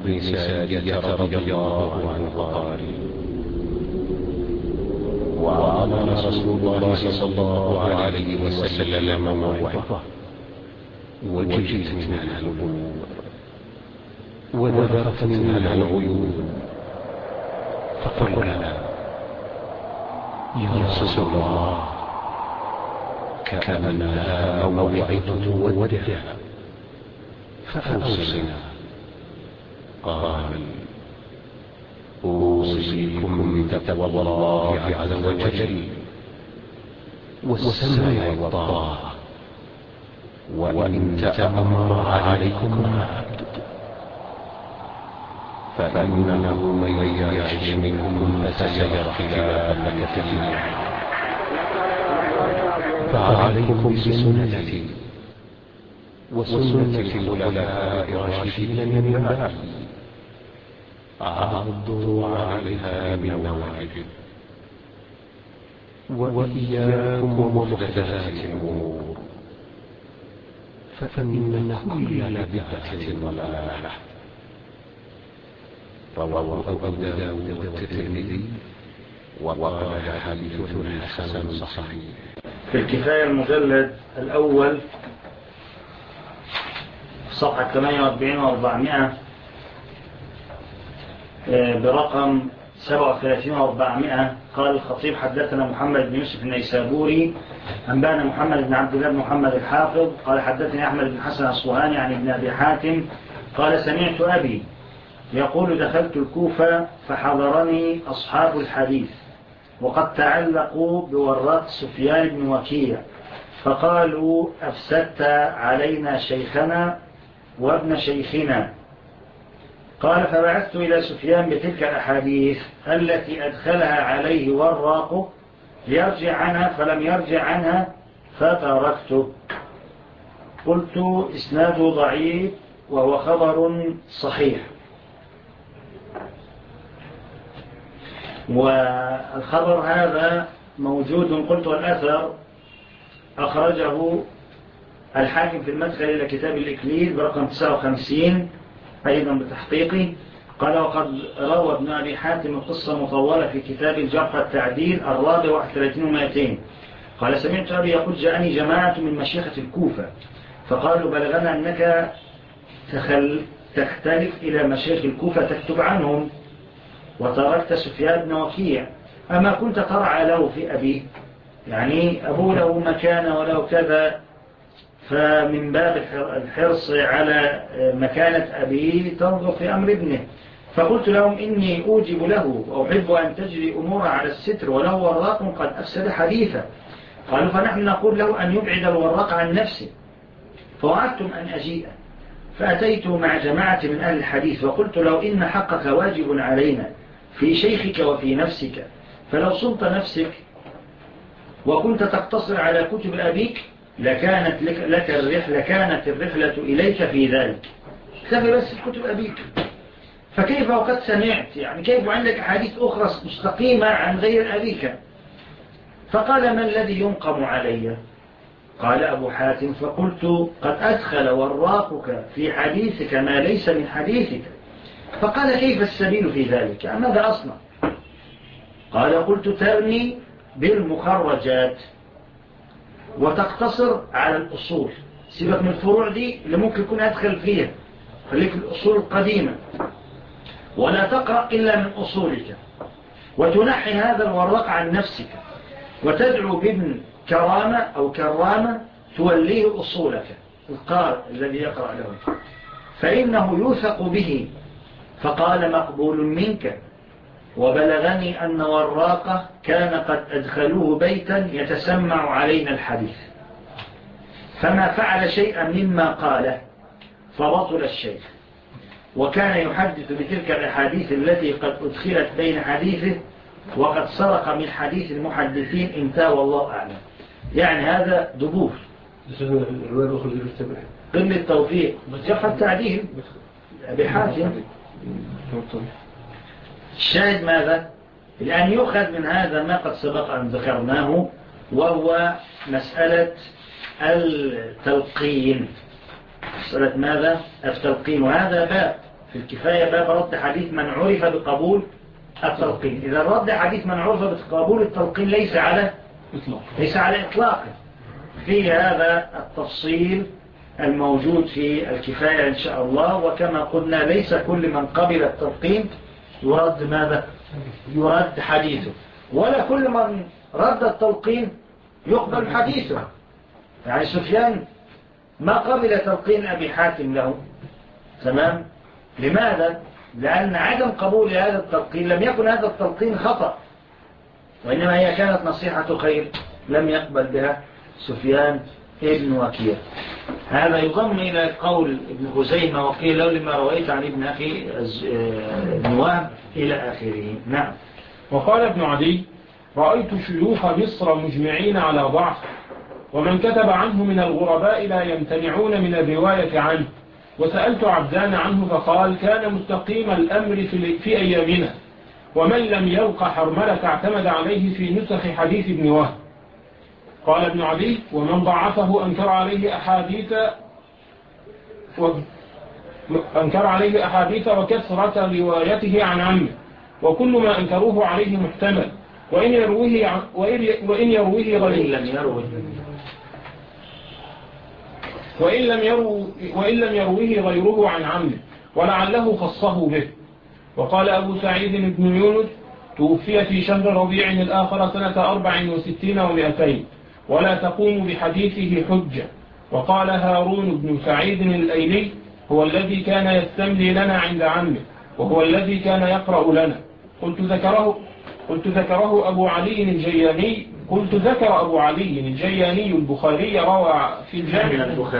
بن سارية رضي الله عنه قال: وعظنا رسول الله صلى الله عليه وسلم موعظة وجلت منها القلوب وذبرت منها العيون، فقلنا: يا رسول الله، كأنها موعظة ودع، فأوصنا. قال: أوصيكم بتقوى الله عز وجل والسمع والطاعة، وإن تأمر عليكم عبد، فإنه من يعش منكم فسيرى اختلافا كثيرا، فعليكم بسنتي وسنة الخلفاء الراشدين من بعدي، عضوا عليها بالنواجذ، وإياكم ومحدثات الأمور، فإن كل بدعة ضلالة. رواه أبو داود والترمذي وقال حديث حسن صحيح. في الكفاية المجلد الأول صفحة 48 و400 برقم 37 و400 قال الخطيب: حدثنا محمد بن يوسف النيسابوري أنبانا محمد بن عبد الله بن محمد الحافظ قال حدثني أحمد بن حسن الصوهاني عن ابن أبي حاتم قال: سمعت أبي يقول: دخلت الكوفة فحضرني أصحاب الحديث وقد تعلقوا بوراق سفيان بن وكيع، فقالوا: أفسدت علينا شيخنا وابن شيخنا. قال: فبعثت إلى سفيان بتلك الأحاديث التي أدخلها عليه وراقه ليرجع عنها، فلم يرجع عنها فتركته. قلت: إسناده ضعيف وهو خبر صحيح. والخبر هذا موجود، قلت، والأثر أخرجه الحاكم في المدخل إلى كتاب الإكليل برقم 59 أيضا بتحقيقي. قال: وقد روى ابن أبي حاتم قصة مطولة في كتاب الجرح والتعديل 34 و200. قال: سمعت أبي يقول: جاءني جماعة من مشيخة الكوفة فقالوا: بلغنا أنك تختلف إلى مشيخ الكوفة تكتب عنهم وتركت سفيان بن وكيع، أما كنت ترعى له في أبيه؟ يعني أبوه له مكانة وله كذا، فمن باب الحرص على مكانة أبيه تنظر في أمر ابنه. فقلت لهم: إني أوجب له وأحب أن تجري أمور على الستر، وله وراق قد أفسد حديثه. قالوا: فنحن نقول له أن يبعد الوراق عن نفسه. فوعدتم أن أجيء، فأتيت مع جماعة من أهل الحديث وقلت له: إن حقك واجب علينا في شيخك وفي نفسك، فلو صمت نفسك وكنت تقتصر على كتب أبيك لكانت الرحلة إليك في ذلك، اكتفي بس كتب أبيك. فكيف وقد سمعت، يعني كيف عندك حديث أخرى مستقيمة عن غير أبيك؟ فقال: ما الذي ينقم علي؟ قال أبو حاتم: فقلت: قد أدخل وراقك في حديثك ما ليس من حديثك. فقال: كيف السبيل في ذلك؟ ماذا أصنع؟ قال: قلت: ترمي بالمخرجات وتقتصر على الأصول، سيبك من الفروع دي اللي ممكن يكون أدخل فيها، خليك الأصول القديمة، ولا تقرأ إلا من أصولك، وتنحي هذا الوراق عن نفسك، وتدعو بابن كرامة أو كرامة توليه أصولك، القارئ الذي يقرأ له، فإنه يوثق به. فقال: مقبول منك، وبلغني أن وراقه كان قد أدخلوه بيتا يتسمع علينا الحديث، فما فعل شيئا مما قاله، فبطل الشيء، وكان يحدث بتلك الأحاديث التي قد أدخلت بين حديثه، وقد سرق من حديث المحدثين انتهى والله أعلم. يعني هذا دبور قل التوفيق جرح التعديل أبي حاتم. الشاهد ماذا؟ لأن يؤخذ من هذا ما قد سبق أن ذكرناه، وهو مسألة التلقين. مسألة ماذا؟ التلقين، وهذا باب في الكفاية باب رد حديث من عرف بقبول التلقين. إذا رد حديث من عرف بقبول التلقين ليس على إطلاق في هذا التفصيل الموجود في الكفاية إن شاء الله. وكما قلنا ليس كل من قبل التلقين يرد ماذا؟ يرد حديثه، ولا كل من رد التلقين يقبل حديثه. يعني سفيان ما قبل تلقين أبي حاتم له، تمام؟ لماذا؟ لأن عدم قبول هذا التلقين لم يكن هذا التلقين خطأ، وإنما هي كانت نصيحة خير لم يقبل بها سفيان ابن وكيع. هذا يضم إلى قول ابن خزيمة وقيل لو لما رويت عن ابن أخي ابن وهب إلى آخره. نعم. وقال ابن عدي: رأيت شيوخ مصر مجمعين على ضعف، ومن كتب عنه من الغرباء لا يمتنعون من الرواية عنه. وسألت عبدان عنه فقال: كان مستقيم الأمر في أيامنا، ومن لم يلق حرملة اعتمد عليه في نسخ حديث ابن وهب. قال ابن عدي: ومن ضعفه أنكر عليه أحاديث وكثرة روايته عن عمه، وكل ما أنكروه عليه محتمل، وإن لم يروه غيره عن عمه، ولعله خصه به. وقال أبو سعيد بن يونس: توفي في شهر ربيع الآخر سنة 64 و200، ولا تقوم بحديثه حجة. وقال هارون بن سعيد الأيلي: هو الذي كان يستملي لنا عند عمه، وهو الذي كان يقرأ لنا. قلت ذكر أبو علي الجياني البخاري روى في الجامع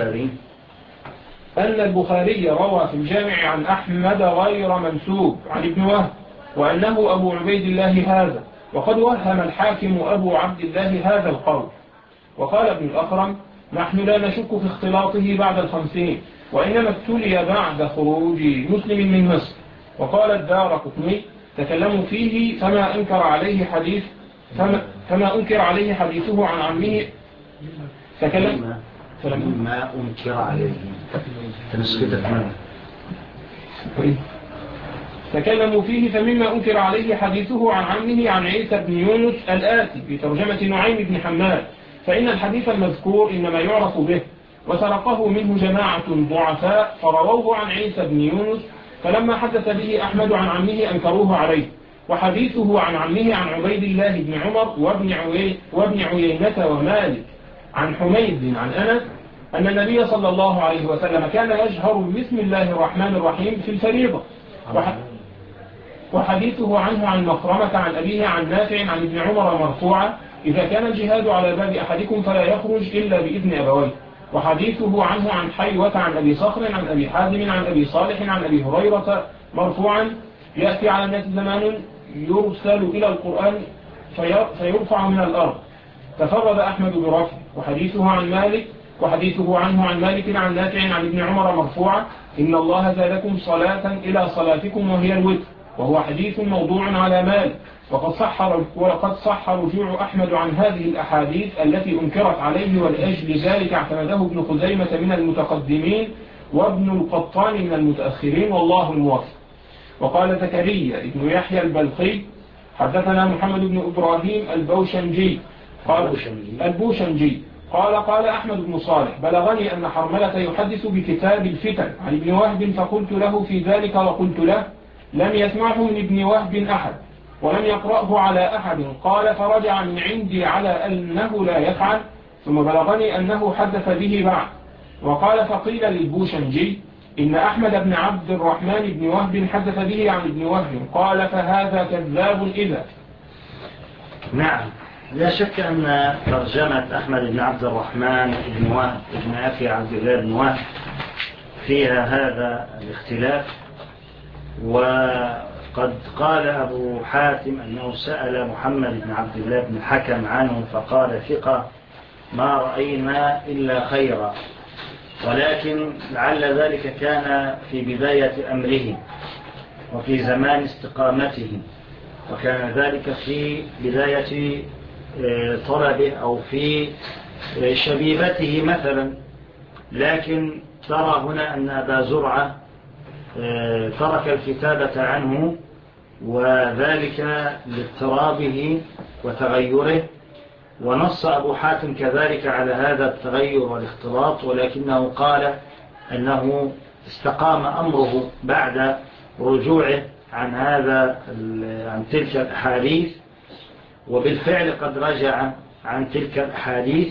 أن البخاري روى في الجامع عن أحمد غير منسوب عن ابن وهب، وأنه أبو عبيد الله هذا، وقد وهم الحاكم أبو عبد الله هذا القول. وقال ابن الأخرم: نحن لا نشك في اختلاطه بعد 50، وإنما ابتلي بعد خروج مسلم من مصر. وقال الدارقطني: تكلموا فيه فما أنكر عليه حديثه عن عمه. ما أنكر عليه تكلموا فيه فمما أنكر عليه حديثه عن عمه عن عيسى بن يونس الآتي في ترجمة نعيم بن حماد، فإن الحديث المذكور إنما يعرف به، وسرقه منه جماعة ضعفاء فرووه عن عيسى بن يونس، فلما حدث به أحمد عن عمه أنكروه عليه. وحديثه عن عمه عن عبيد الله بن عمر وابن عيينة ومالك عن حميد عن أنس أن النبي صلى الله عليه وسلم كان يجهر بسم الله الرحمن الرحيم في الفريضة. وحديثه عنه عن مخرمة عن أبيه عن نافع عن ابن عمر مرفوعا: إذا كان الجهاد على باب أحدكم فلا يخرج إلا بإذن أبويه. وحديثه عنه عن حيوة عن أبي صخر عن أبي حازم عن أبي صالح عن أبي هريرة مرفوعا: يأتي على الناس زمان يرسل إلى القرآن فيرفع من الأرض. تفرد أحمد برفع. وحديثه عنه عن مالك عن نافع عن ابن عمر مرفوعا: إن الله زادكم صلاة إلى صلاتكم وهي الوتر، وهو حديث موضوع على مالك. وقد صح رجوع أحمد عن هذه الأحاديث التي أنكرت عليه، ولأجل ذلك اعتمده ابن خزيمة من المتقدمين وابن القطان من المتأخرين، والله الموفق. وقال زكريا ابن يحيى البلخي: حدثنا محمد بن إبراهيم البوشنجي قال أحمد بن صالح: بلغني أن حرملة يحدث بكتاب الفتن عن ابن وهب، فقلت له في ذلك وقلت له: لم يسمعه من ابن وهب أحد ولم يقرأه على أحد. قال: فرجع من عندي على أنه لا يفعل، ثم بلغني أنه حدث به بعد. وقال: فقيل للبوشنجي: إن أحمد بن عبد الرحمن بن وهب حدث به عن ابن وهب. قال: فهذا كذاب إذا. نعم، لا شك أن ترجمة أحمد بن عبد الرحمن بن وهب بن أخي عبد الله بن وهب فيها هذا الاختلاف. وقد قال أبو حاتم أنه سأل محمد بن عبد الله بن الحكم عنه فقال: ثقة ما رأينا إلا خيرا، ولكن لعل ذلك كان في بداية أمره وفي زمان استقامته، وكان ذلك في بداية طلبه أو في شبيبته مثلا. لكن ترى هنا أن أبا زرعة ترك الكتابة عنه، وذلك لاضطرابه وتغيره. ونص أبو حاتم كذلك على هذا التغير والاختلاط، ولكنه قال أنه استقام أمره بعد رجوعه عن تلك الأحاديث، وبالفعل قد رجع عن تلك الأحاديث.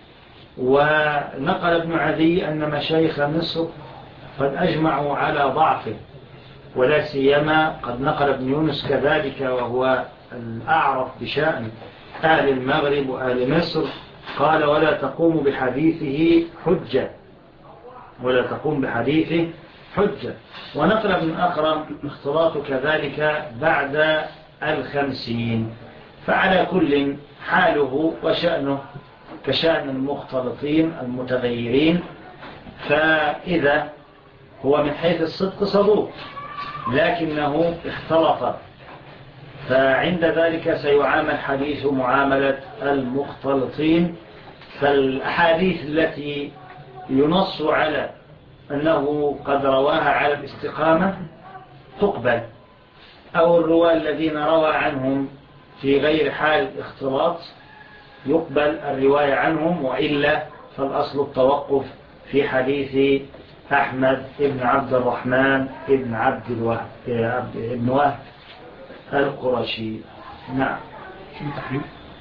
ونقل ابن عدي أن مشايخ مصر قد أجمعوا على ضعفه، ولا سيما قد نقل ابن يونس كذلك، وهو الأعرف بشأن أهل المغرب وأهل مصر، قال ولا تقوم بحديثه حجة، ولا تقوم بحديثه حجة. ونقل ابن أخرم اختلاط كذلك بعد 50. فعلى كل حاله وشأنه كشأن المختلطين المتغيرين. فإذا هو من حيث الصدق صدوق لكنه اختلط، فعند ذلك سيعامل حديث معاملة المختلطين. فالأحاديث التي ينص على أنه قد رواها على الاستقامة تقبل، أو الرواة الذين روى عنهم في غير حال الاختلاط يقبل الرواية عنهم، وإلا فالأصل التوقف في حديث أحمد بن عبد الرحمن بن ابن وهب القرشي. نعم. شو التحريف؟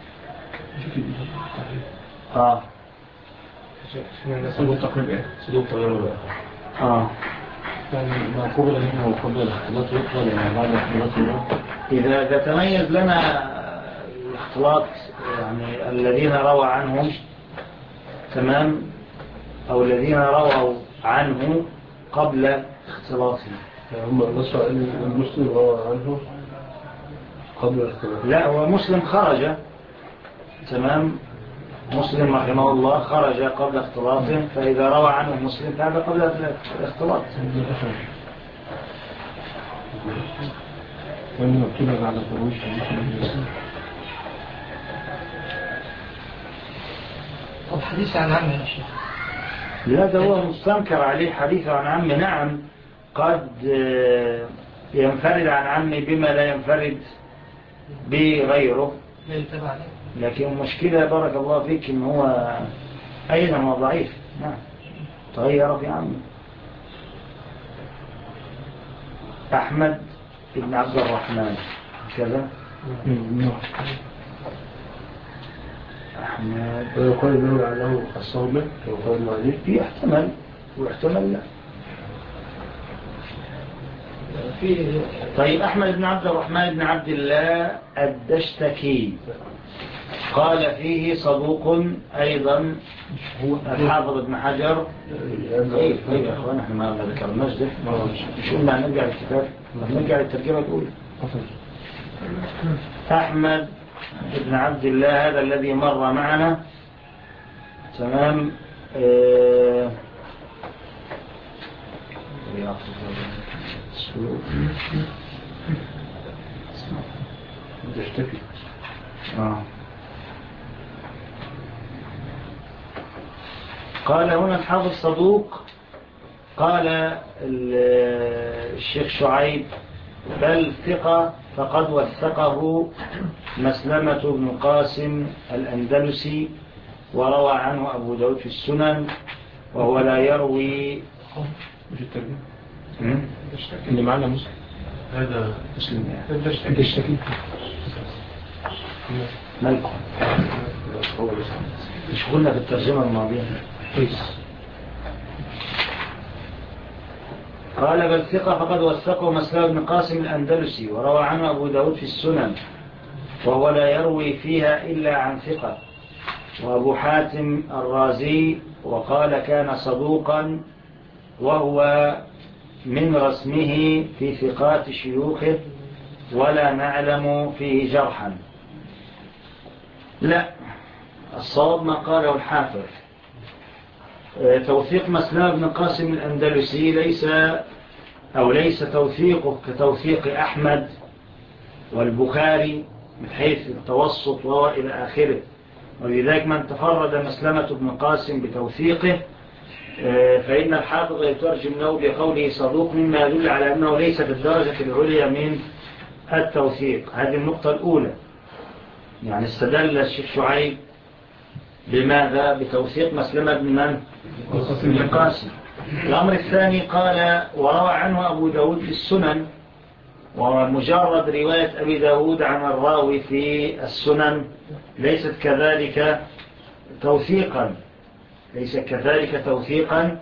صدوق تقريب ايه؟ صدوق تغير يعني ما قبل منه وقبل الاختلاط يقبل يعني بعد الاختلاط إذا تميز لنا الاختلاط، يعني الذين روى عنهم تمام، أو الذين رووا عنه قبل اختلاطه. هم نصر المسلم روى عنه قبل الاختلاط. لا، هو مسلم خرج تمام، مسلم رحمه الله خرج قبل اختلاطه، فإذا روى عنه مسلم فهذا قبل الاختلاط. وإنه ابتلى بعد خروج طب حديث عن عمه يا شيخ؟ لا، ده هو مستنكر عليه حديث عن عمه. نعم، قد ينفرد عن عمه بما لا ينفرد بغيره، لكن المشكلة بارك الله فيك إن هو أيضا ضعيف. نعم، تغير في عمه. أحمد بن عبد الرحمن كذا أحمد ويقول له عنه الصوبة ويقول عليه يحتمل ويحتمل لا. طيب، أحمد بن عبد الرحمن بن عبد الله الدشتكي قال فيه صدوق أيضا الحافظ ابن حجر. طيب يا أخوان، احنا ما ذكرناش ده، مش قلنا نرجع للكتاب، نرجع للترجمة الأولى. أحمد بن عبد الله هذا الذي مر معنا تمام. يشتكي قال هنا الحافظ صدوق. قال الشيخ شعيب بل ثقة فقد وثقه مسلمة بن قاسم الأندلسي، وروى عنه أبو داود في السنن، وهو لا يروي. مش الترجمة اللي معنا مسلم، هذا مسلم الدشتكي مالكم مش قلنا في الترجمة الماضية. قال بل ثقة فقد وثقه مسلمة بن قاسم الأندلسي، وروى عنه أبو داود في السنن، وهو لا يروي فيها إلا عن ثقة. وأبو حاتم الرازي وقال كان صدوقا، وهو من رسمه في ثقات شيوخه، ولا نعلم فيه جرحا. لا، الصواب ما قاله الحافظ. توثيق مسلمة بن قاسم الأندلسي ليس توثيقه كتوثيق أحمد والبخاري من حيث التوسط وإلى آخره. ولذلك من تفرد مسلمة بن قاسم بتوثيقه فإن الحافظ يترجم له بقوله صدوق مما يدل على أنه ليس بالدرجة العليا من التوثيق. هذه النقطة الأولى. يعني استدل الشيخ شعيب بماذا؟ بتوثيق مسلمة بن القاسم. الأمر الثاني قال وروى عنه أبو داود في السنن، ومجرد رواية أبي داود عن الراوي في السنن ليست كذلك توثيقا، ليس كذلك توثيقا.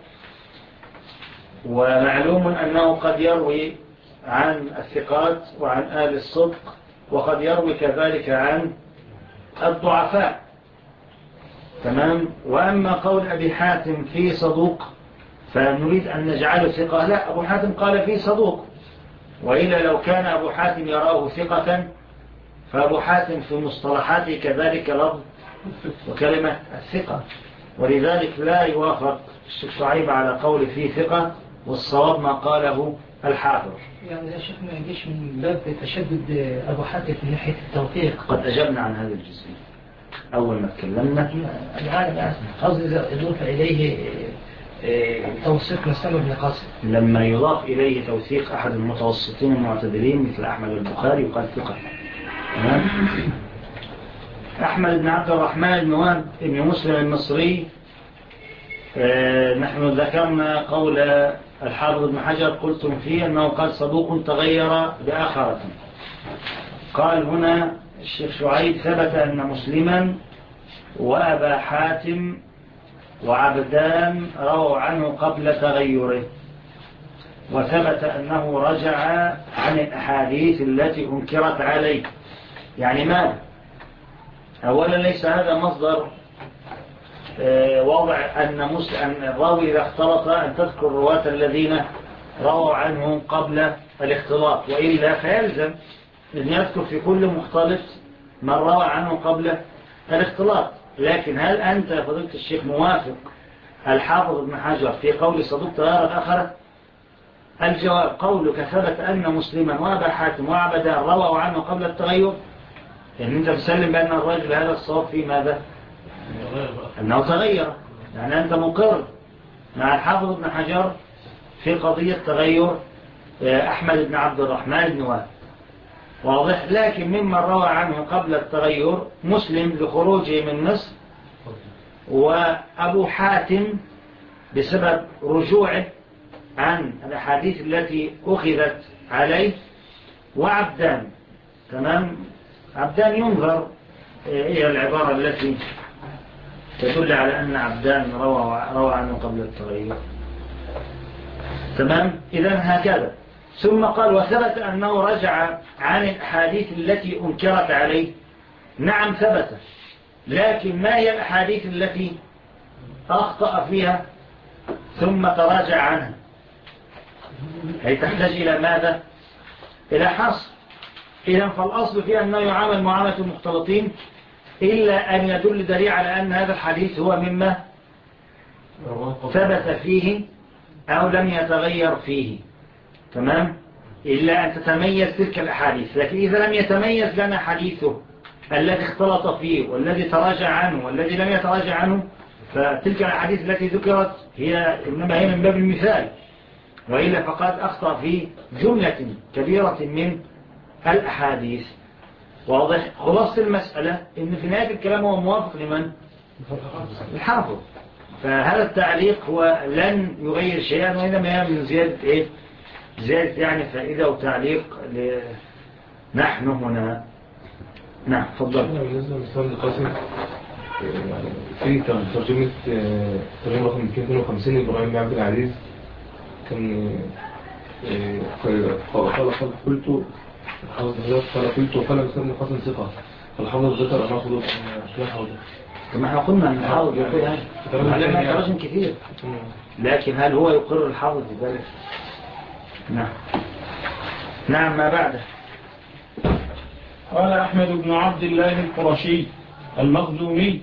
ومعلوم أنه قد يروي عن الثقات وعن آل الصدق، وقد يروي كذلك عن الضعفاء. تمام. وأما قول أبي حاتم في صدوق فنريد أن نجعله ثقة، لا، أبو حاتم قال في صدوق، وإلا لو كان أبو حاتم يراه ثقة فأبو حاتم في مصطلحاته كذلك لفظ وكلمة الثقة، ولذلك لا يوافق الشيخ شعيب على قول فيه ثقة، والصواب ما قاله الحافظ. يعني يا شيخ ما يجيش من باب تشدد أبو حاتم من ناحية التوثيق. قد أجبنا عن هذا الجزء أول ما تكلمنا. العالم قصدي إذا إضاف إليه توثيق مسلم بن قاسم، لما يضاف إليه توثيق أحد المتوسطين المعتدلين مثل أحمد البخاري وقال ثقة. أحمد بن عبد الرحمن بن مسلم المصري، نحن ذكرنا قول الحافظ بن حجر قلتم فيه أنه قال صدوق تغير بآخرة. قال هنا الشيخ شعيب ثبت أن مسلما وأبا حاتم وعبدان رووا عنه قبل تغيره، وثبت أنه رجع عن الأحاديث التي أنكرت عليه. يعني ما أولا ليس هذا مصدر وضع أن الراوي إذا اختلط أن تذكر الرواة الذين رووا عنه قبل الاختلاط، وإلا فيلزم أن يذكر في كل مختلط من روى عنه قبل الاختلاط. لكن هل أنت فضيلة الشيخ موافق الحافظ ابن حجر في قول صدوق تغير الآخرة؟ الجواب قولك ثبت أن مسلما وأبا حاتم وعبدان رووا عنه قبل التغير، يعني أنت تسلم بأن الرجل هذا الصواب في ماذا؟ أنه تغير. يعني أنت مقر مع الحافظ ابن حجر في قضية تغير أحمد بن عبد الرحمن بن وهب، واضح. لكن ممن روى عنه قبل التغير مسلم لخروجه من مصر، وأبو حاتم بسبب رجوعه عن الأحاديث التي أخذت عليه، وعبدان. تمام. عبدان ينظر إلى العبارة التي تدل على أن عبدان روى عنه قبل التغير. تمام. إذن هكذا. ثم قال وثبت أنه رجع عن الأحاديث التي أنكرت عليه. نعم ثبت، لكن ما هي الأحاديث التي أخطأ فيها ثم تراجع عنها؟ هي تحتاج إلى ماذا؟ إلى حصر. إذن فالأصل فيه أنه يعامل معاملة المختلطين، إلا أن يدل دليل على أن هذا الحديث هو مما ثبت فيه أو لم يتغير فيه. تمام. إلا أن تتميز تلك الأحاديث. لكن إذا لم يتميز لنا حديثه الذي اختلط فيه والذي تراجع عنه والذي لم يتراجع عنه، فتلك الأحاديث التي ذكرت إنما هي من باب المثال، وإلا فقد أخطأ في جملة كبيرة من الأحاديث. واضح. خلاصة المسألة إن في نهاية الكلام هو موافق لمن؟ الحافظ. فهذا التعليق هو لن يغير شيئا، وإنما من زيادة زيادة يعني فائدة وتعليق نحن هنا. نعم تفضل. بالنسبة للإسلام القاسم في ترجمة رقم 252 إبراهيم بن عبد العزيز كان قال مسلم القاسم ثقة، فالحافظ ذكر أنه خذوا كما احنا قلنا أن الحافظ يقول هذا ما تراجم كثير، لكن هل هو يقر الحافظ بذلك؟ نعم. ما بعده. قال أحمد بن عبد الله القرشي المخزومي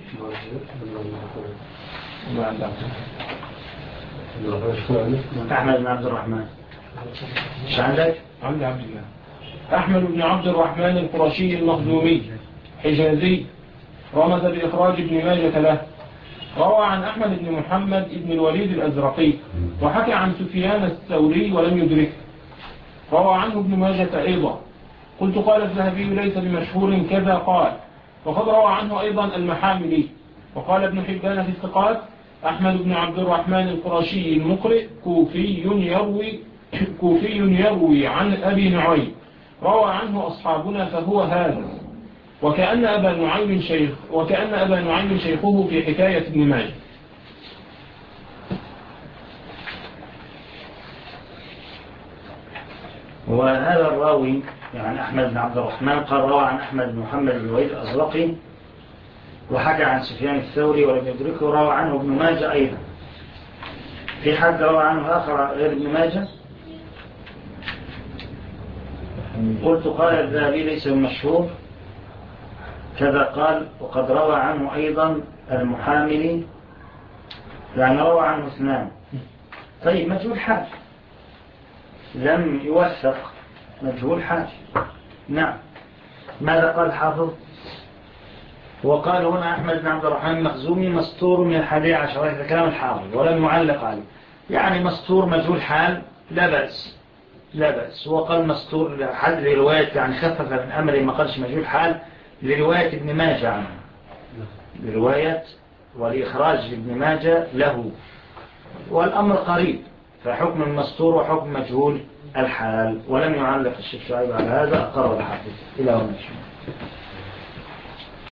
أحمد بن عبد الرحمن. مش عندك؟ عبد الله. أحمد بن عبد الرحمن القرشي المخزومي حجازي، رمز بإخراج ابن ماجة له، روى عن أحمد بن محمد بن الوليد الأزرقي وحكى عن سفيان الثوري ولم يدركه. روى عنه ابن ماجة أيضا. قلت قال الذهبي ليس بمشهور كذا قال. وقد روى عنه أيضا المحاملي. وقال ابن حبان في الثقات أحمد بن عبد الرحمن القرشي المقرئ كوفي يروي عن أبي نعيم روى عنه أصحابنا فهو هذا. وكأن أبا نعيم شيخه في حكاية ابن ماجه. وهذا الراوي يعني أحمد بن عبد الرحمن قال روى عن أحمد بن محمد بن الوليد الأزرقي وحكى عن سفيان الثوري ولم يدركه. روى عنه ابن ماجه أيضا. في حد روى عنه آخر غير ابن ماجه؟ قلت قال الذهبي ليس بمشهور كذا قال. وقد روى عنه أيضا المحاملي يعني روى عنه اثنان. طيب مجهول حال لم يوثق مجهول حال. نعم. ماذا قال الحافظ؟ وقال هنا أحمد بن عبد الرحمن المخزومي مستور من 11 هذا كلام الحافظ ولم يعلق عليه. يعني مستور مجهول حال لا بأس. وقال مستور حد رواية يعني خفف من أمره ما قالش مجهول حال لرواية ابن ماجه عنه لرواية والإخراج ابن ماجه له. والأمر قريب فحكم المستور وحكم مجهول الحال. ولم يعلق الشيخ شعيب على هذا أقر الحافظ إلى هنا.